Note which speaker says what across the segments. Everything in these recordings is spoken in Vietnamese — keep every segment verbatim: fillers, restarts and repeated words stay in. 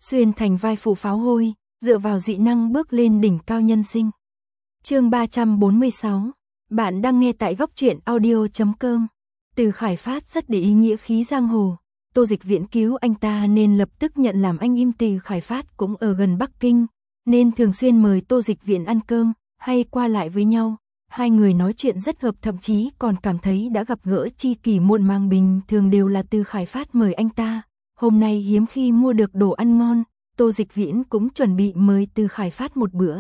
Speaker 1: xuyên thành vai phụ pháo hôi, dựa vào dị năng bước lên đỉnh cao nhân sinh. Chương ba trăm bốn mươi sáu. Bạn đang nghe tại góc truyện audio chấm com. Từ Khải Phát rất để ý nghĩa khí giang hồ. Tô Dịch Viễn cứu anh ta nên lập tức nhận làm anh im. Từ Khải Phát cũng ở gần Bắc Kinh, nên thường xuyên mời Tô Dịch Viễn ăn cơm, hay qua lại với nhau. Hai người nói chuyện rất hợp, thậm chí còn cảm thấy đã gặp gỡ tri kỷ muộn màng. Bình thường đều là Từ Khải Phát mời anh ta. Hôm nay hiếm khi mua được đồ ăn ngon, Tô Dịch Viễn cũng chuẩn bị mời Từ Khải Phát một bữa.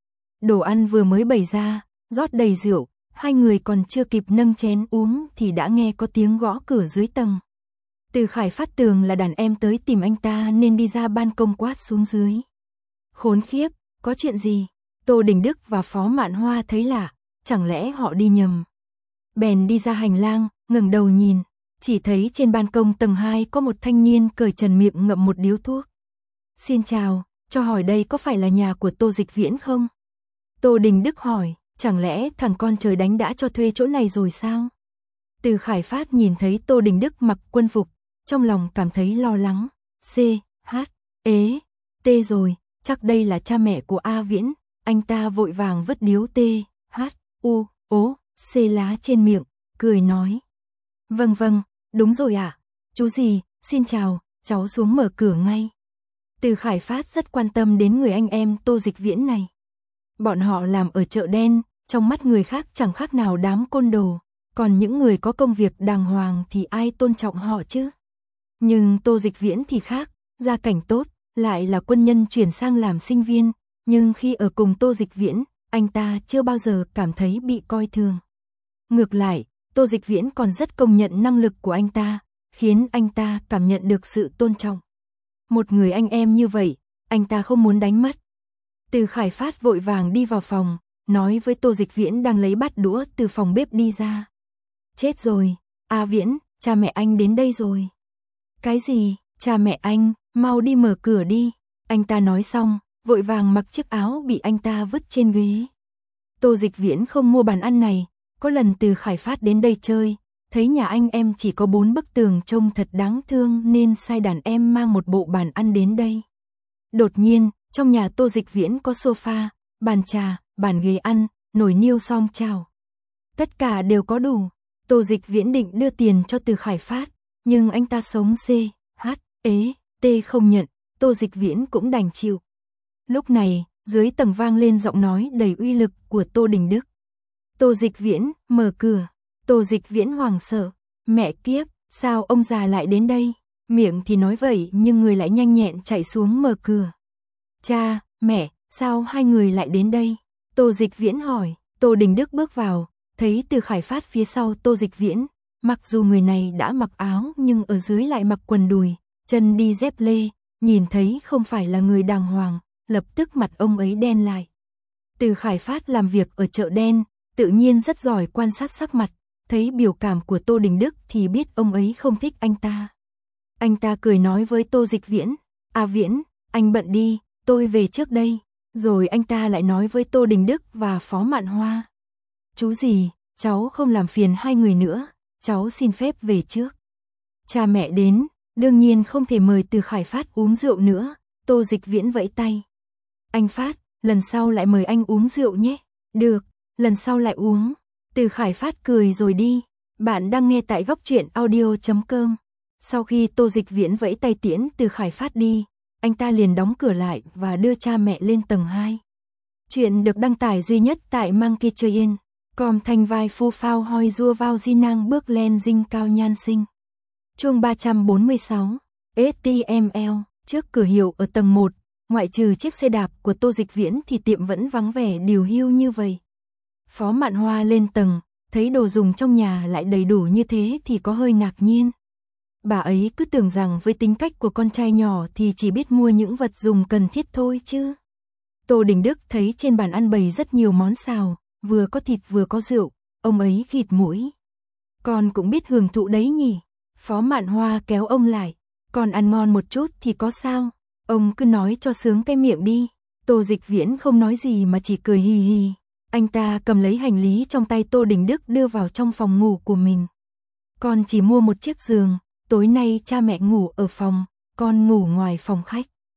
Speaker 1: Đồ ăn vừa mới bày ra, rót đầy rượu, hai người còn chưa kịp nâng chén uống thì đã nghe có tiếng gõ cửa dưới tầng. Từ Khải Phát tưởng là đàn em tới tìm anh ta nên đi ra ban công quát xuống dưới. Khốn khiếp, có chuyện gì? Tô Đình Đức và Phó Mạn Hoa thấy lạ, chẳng lẽ họ đi nhầm? Bèn đi ra hành lang, ngẩng đầu nhìn, chỉ thấy trên ban công tầng hai có một thanh niên cởi trần miệng ngậm một điếu thuốc. Xin chào, cho hỏi đây có phải là nhà của Tô Dịch Viễn không? Tô Đình Đức hỏi, chẳng lẽ thằng con trời đánh đã cho thuê chỗ này rồi sao? Từ Khải Phát nhìn thấy Tô Đình Đức mặc quân phục, trong lòng cảm thấy lo lắng. C, H, ế, T rồi, chắc đây là cha mẹ của A Viễn. Anh ta vội vàng vứt điếu T, H, U, ố, C lá trên miệng, cười nói. Vâng vâng, đúng rồi ạ. À. Chú gì, xin chào, cháu xuống mở cửa ngay. Từ Khải Phát rất quan tâm đến người anh em Tô Dịch Viễn này. Bọn họ làm ở chợ đen, trong mắt người khác chẳng khác nào đám côn đồ, còn những người có công việc đàng hoàng thì ai tôn trọng họ chứ? Nhưng Tô Dịch Viễn thì khác, gia cảnh tốt, lại là quân nhân chuyển sang làm sinh viên, nhưng khi ở cùng Tô Dịch Viễn, anh ta chưa bao giờ cảm thấy bị coi thường. Ngược lại, Tô Dịch Viễn còn rất công nhận năng lực của anh ta, khiến anh ta cảm nhận được sự tôn trọng. Một người anh em như vậy, anh ta không muốn đánh mất. Từ Khải Phát vội vàng đi vào phòng, nói với Tô Dịch Viễn đang lấy bát đũa từ phòng bếp đi ra. Chết rồi, A Viễn, cha mẹ anh đến đây rồi. Cái gì, cha mẹ anh, mau đi mở cửa đi. Anh ta nói xong, vội vàng mặc chiếc áo bị anh ta vứt trên ghế. Tô Dịch Viễn không mua bàn ăn này, có lần Từ Khải Phát đến đây chơi, thấy nhà anh em chỉ có bốn bức tường trông thật đáng thương nên sai đàn em mang một bộ bàn ăn đến đây. Đột nhiên, trong nhà Tô Dịch Viễn có sofa, bàn trà, bàn ghế ăn, nồi niêu song chảo. Tất cả đều có đủ. Tô Dịch Viễn định đưa tiền cho Từ Khải Phát, nhưng anh ta sống C, H, ế, T không nhận, Tô Dịch Viễn cũng đành chịu. Lúc này, dưới tầng vang lên giọng nói đầy uy lực của Tô Đình Đức. Tô Dịch Viễn, mở cửa. Tô Dịch Viễn hoảng sợ. Mẹ kiếp, sao ông già lại đến đây? Miệng thì nói vậy nhưng người lại nhanh nhẹn chạy xuống mở cửa. Cha, mẹ, sao hai người lại đến đây? Tô Dịch Viễn hỏi. Tô Đình Đức bước vào, thấy Từ Khải Phát phía sau Tô Dịch Viễn. Mặc dù người này đã mặc áo nhưng ở dưới lại mặc quần đùi, chân đi dép lê, nhìn thấy không phải là người đàng hoàng, lập tức mặt ông ấy đen lại. Từ Khải Phát làm việc ở chợ đen, tự nhiên rất giỏi quan sát sắc mặt, thấy biểu cảm của Tô Đình Đức thì biết ông ấy không thích anh ta. Anh ta cười nói với Tô Dịch Viễn, A Viễn, anh bận đi, tôi về trước đây. Rồi anh ta lại nói với Tô Đình Đức và Phó Mạn Hoa. Chú gì, cháu không làm phiền hai người nữa, cháu xin phép về trước. Cha mẹ đến, đương nhiên không thể mời Từ Khải Phát uống rượu nữa, Tô Dịch Viễn vẫy tay. Anh Phát, lần sau lại mời anh uống rượu nhé. Được, lần sau lại uống. Từ Khải Phát cười rồi đi. Bạn đang nghe tại góc truyện audio chấm com. Sau khi Tô Dịch Viễn vẫy tay tiễn Từ Khải Phát đi, anh ta liền đóng cửa lại và đưa cha mẹ lên tầng hai. Chuyện được đăng tải duy nhất tại Monkey Chơi Yên. Com thanh vai phu phao hoi rua vào di năng bước lên dinh cao nhan sinh. Chương ba trăm bốn mươi sáu. ét tê em lờ. Trước cửa hiệu ở tầng một, ngoại trừ chiếc xe đạp của Tô Dịch Viễn thì tiệm vẫn vắng vẻ điều hưu như vậy. Phó Mạn Hoa lên tầng, thấy đồ dùng trong nhà lại đầy đủ như thế thì có hơi ngạc nhiên. Bà ấy cứ tưởng rằng với tính cách của con trai nhỏ thì chỉ biết mua những vật dùng cần thiết thôi chứ. Tô Đình Đức thấy trên bàn ăn bày rất nhiều món xào, vừa có thịt vừa có rượu, ông ấy khịt mũi. Con cũng biết hưởng thụ đấy nhỉ. Phó Mạn Hoa kéo ông lại. Con ăn ngon một chút thì có sao, ông cứ nói cho sướng cái miệng đi. Tô Dịch Viễn không nói gì mà chỉ cười hì hì. Anh ta cầm lấy hành lý trong tay Tô Đình Đức đưa vào trong phòng ngủ của mình. Con chỉ mua một chiếc giường, tối nay cha mẹ ngủ ở phòng, con ngủ ngoài phòng khách.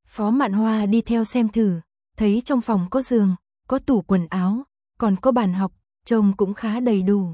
Speaker 1: Phó Mạn Hoa đi theo xem thử, thấy trong phòng có giường, có tủ quần áo, còn có bàn học, trông cũng khá đầy đủ.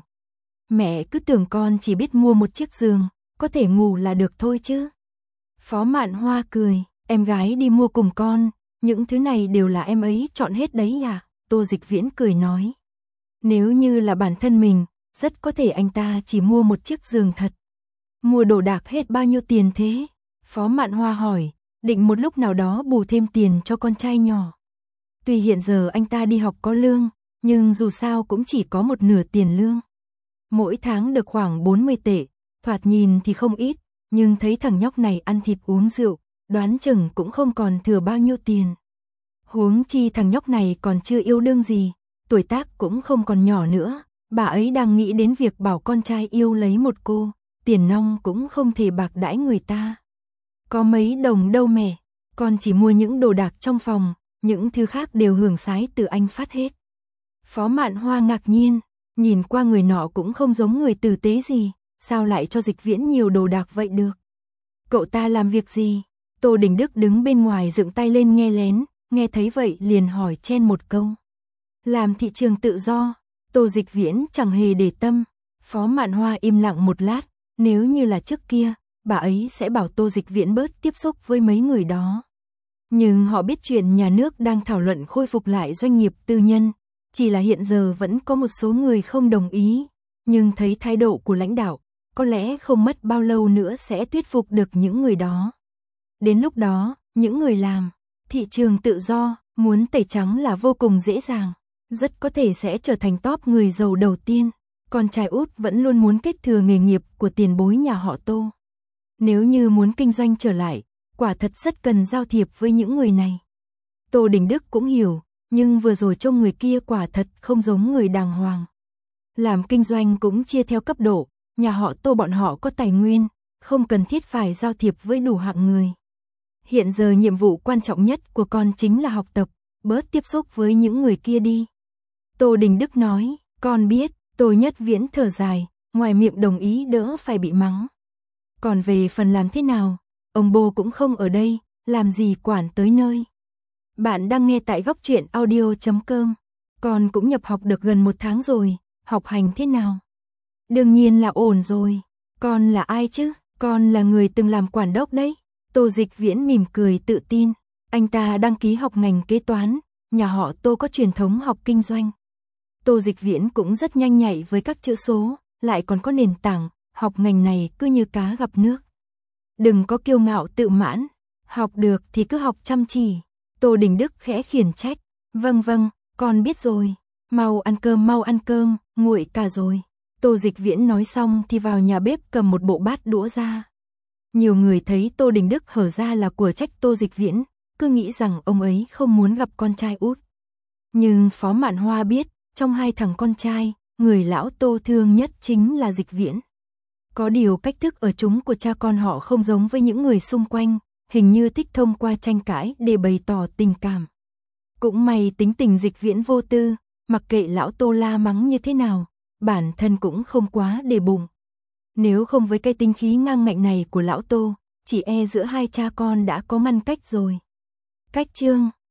Speaker 1: Mẹ cứ tưởng con chỉ biết mua một chiếc giường, có thể ngủ là được thôi chứ. Phó Mạn Hoa cười, em gái đi mua cùng con, những thứ này đều là em ấy chọn hết đấy à? Tô Dịch Viễn cười nói. Nếu như là bản thân mình, rất có thể anh ta chỉ mua một chiếc giường thật. Mua đồ đạc hết bao nhiêu tiền thế? Phó Mạn Hoa hỏi, định một lúc nào đó bù thêm tiền cho con trai nhỏ. Tuy hiện giờ anh ta đi học có lương, nhưng dù sao cũng chỉ có một nửa tiền lương. Mỗi tháng được khoảng bốn mươi tệ, thoạt nhìn thì không ít, nhưng thấy thằng nhóc này ăn thịt uống rượu, đoán chừng cũng không còn thừa bao nhiêu tiền. Huống chi thằng nhóc này còn chưa yêu đương gì, tuổi tác cũng không còn nhỏ nữa, bà ấy đang nghĩ đến việc bảo con trai yêu lấy một cô, tiền nong cũng không thể bạc đãi người ta. Có mấy đồng đâu mẹ, con chỉ mua những đồ đạc trong phòng, những thứ khác đều hưởng sái từ anh phát hết. Phó Mạn Hoa ngạc nhiên, nhìn qua người nọ cũng không giống người tử tế gì, sao lại cho Dịch Viễn nhiều đồ đạc vậy được? Cậu ta làm việc gì? Tô Đình Đức đứng bên ngoài dựng tay lên nghe lén, nghe thấy vậy liền hỏi chen một câu. Làm thị trường tự do, Tô Dịch Viễn chẳng hề để tâm. Phó Mạn Hoa im lặng một lát, nếu như là trước kia, bà ấy sẽ bảo Tô Dịch Viễn bớt tiếp xúc với mấy người đó. Nhưng họ biết chuyện nhà nước đang thảo luận khôi phục lại doanh nghiệp tư nhân, chỉ là hiện giờ vẫn có một số người không đồng ý, nhưng thấy thái độ của lãnh đạo, có lẽ không mất bao lâu nữa sẽ thuyết phục được những người đó. Đến lúc đó, những người làm thị trường tự do, muốn tẩy trắng là vô cùng dễ dàng, rất có thể sẽ trở thành top người giàu đầu tiên. Con trai út vẫn luôn muốn kết thừa nghề nghiệp của tiền bối nhà họ Tô. Nếu như muốn kinh doanh trở lại, quả thật rất cần giao thiệp với những người này. Tô Đình Đức cũng hiểu, nhưng vừa rồi trông người kia quả thật không giống người đàng hoàng. Làm kinh doanh cũng chia theo cấp độ, nhà họ Tô bọn họ có tài nguyên, không cần thiết phải giao thiệp với đủ hạng người. Hiện giờ nhiệm vụ quan trọng nhất của con chính là học tập, bớt tiếp xúc với những người kia đi. Tô Đình Đức nói, con biết. Tô Nhất Viễn thở dài, ngoài miệng đồng ý đỡ phải bị mắng. Còn về phần làm thế nào, ông bố cũng không ở đây, làm gì quản tới nơi. Bạn đang nghe tại góc truyện audio chấm com. Con cũng nhập học được gần một tháng rồi, học hành thế nào? Đương nhiên là ổn rồi. Con là ai chứ? Con là người từng làm quản đốc đấy. Tô Dịch Viễn mỉm cười tự tin. Anh ta đăng ký học ngành kế toán, nhà họ Tô có truyền thống học kinh doanh. Tô Dịch Viễn cũng rất nhanh nhạy với các chữ số, lại còn có nền tảng, học ngành này cứ như cá gặp nước. Đừng có kiêu ngạo tự mãn, học được thì cứ học chăm chỉ. Tô Đình Đức khẽ khiển trách, vâng vâng, con biết rồi, mau ăn cơm mau ăn cơm, nguội cả rồi. Tô Dịch Viễn nói xong thì vào nhà bếp cầm một bộ bát đũa ra. Nhiều người thấy Tô Đình Đức hở ra là của trách Tô Dịch Viễn, cứ nghĩ rằng ông ấy không muốn gặp con trai út. Nhưng Phó Mạn Hoa biết, trong hai thằng con trai, người lão Tô thương nhất chính là Dịch Viễn. Có điều cách thức ở chúng của cha con họ không giống với những người xung quanh, hình như thích thông qua tranh cãi để bày tỏ tình cảm. Cũng may tính tình Dịch Viễn vô tư, mặc kệ lão Tô la mắng như thế nào, bản thân cũng không quá để bụng. Nếu không với cái tính khí ngang ngạnh này của lão Tô, chỉ e giữa hai cha con đã có ngăn cách rồi. Cách chương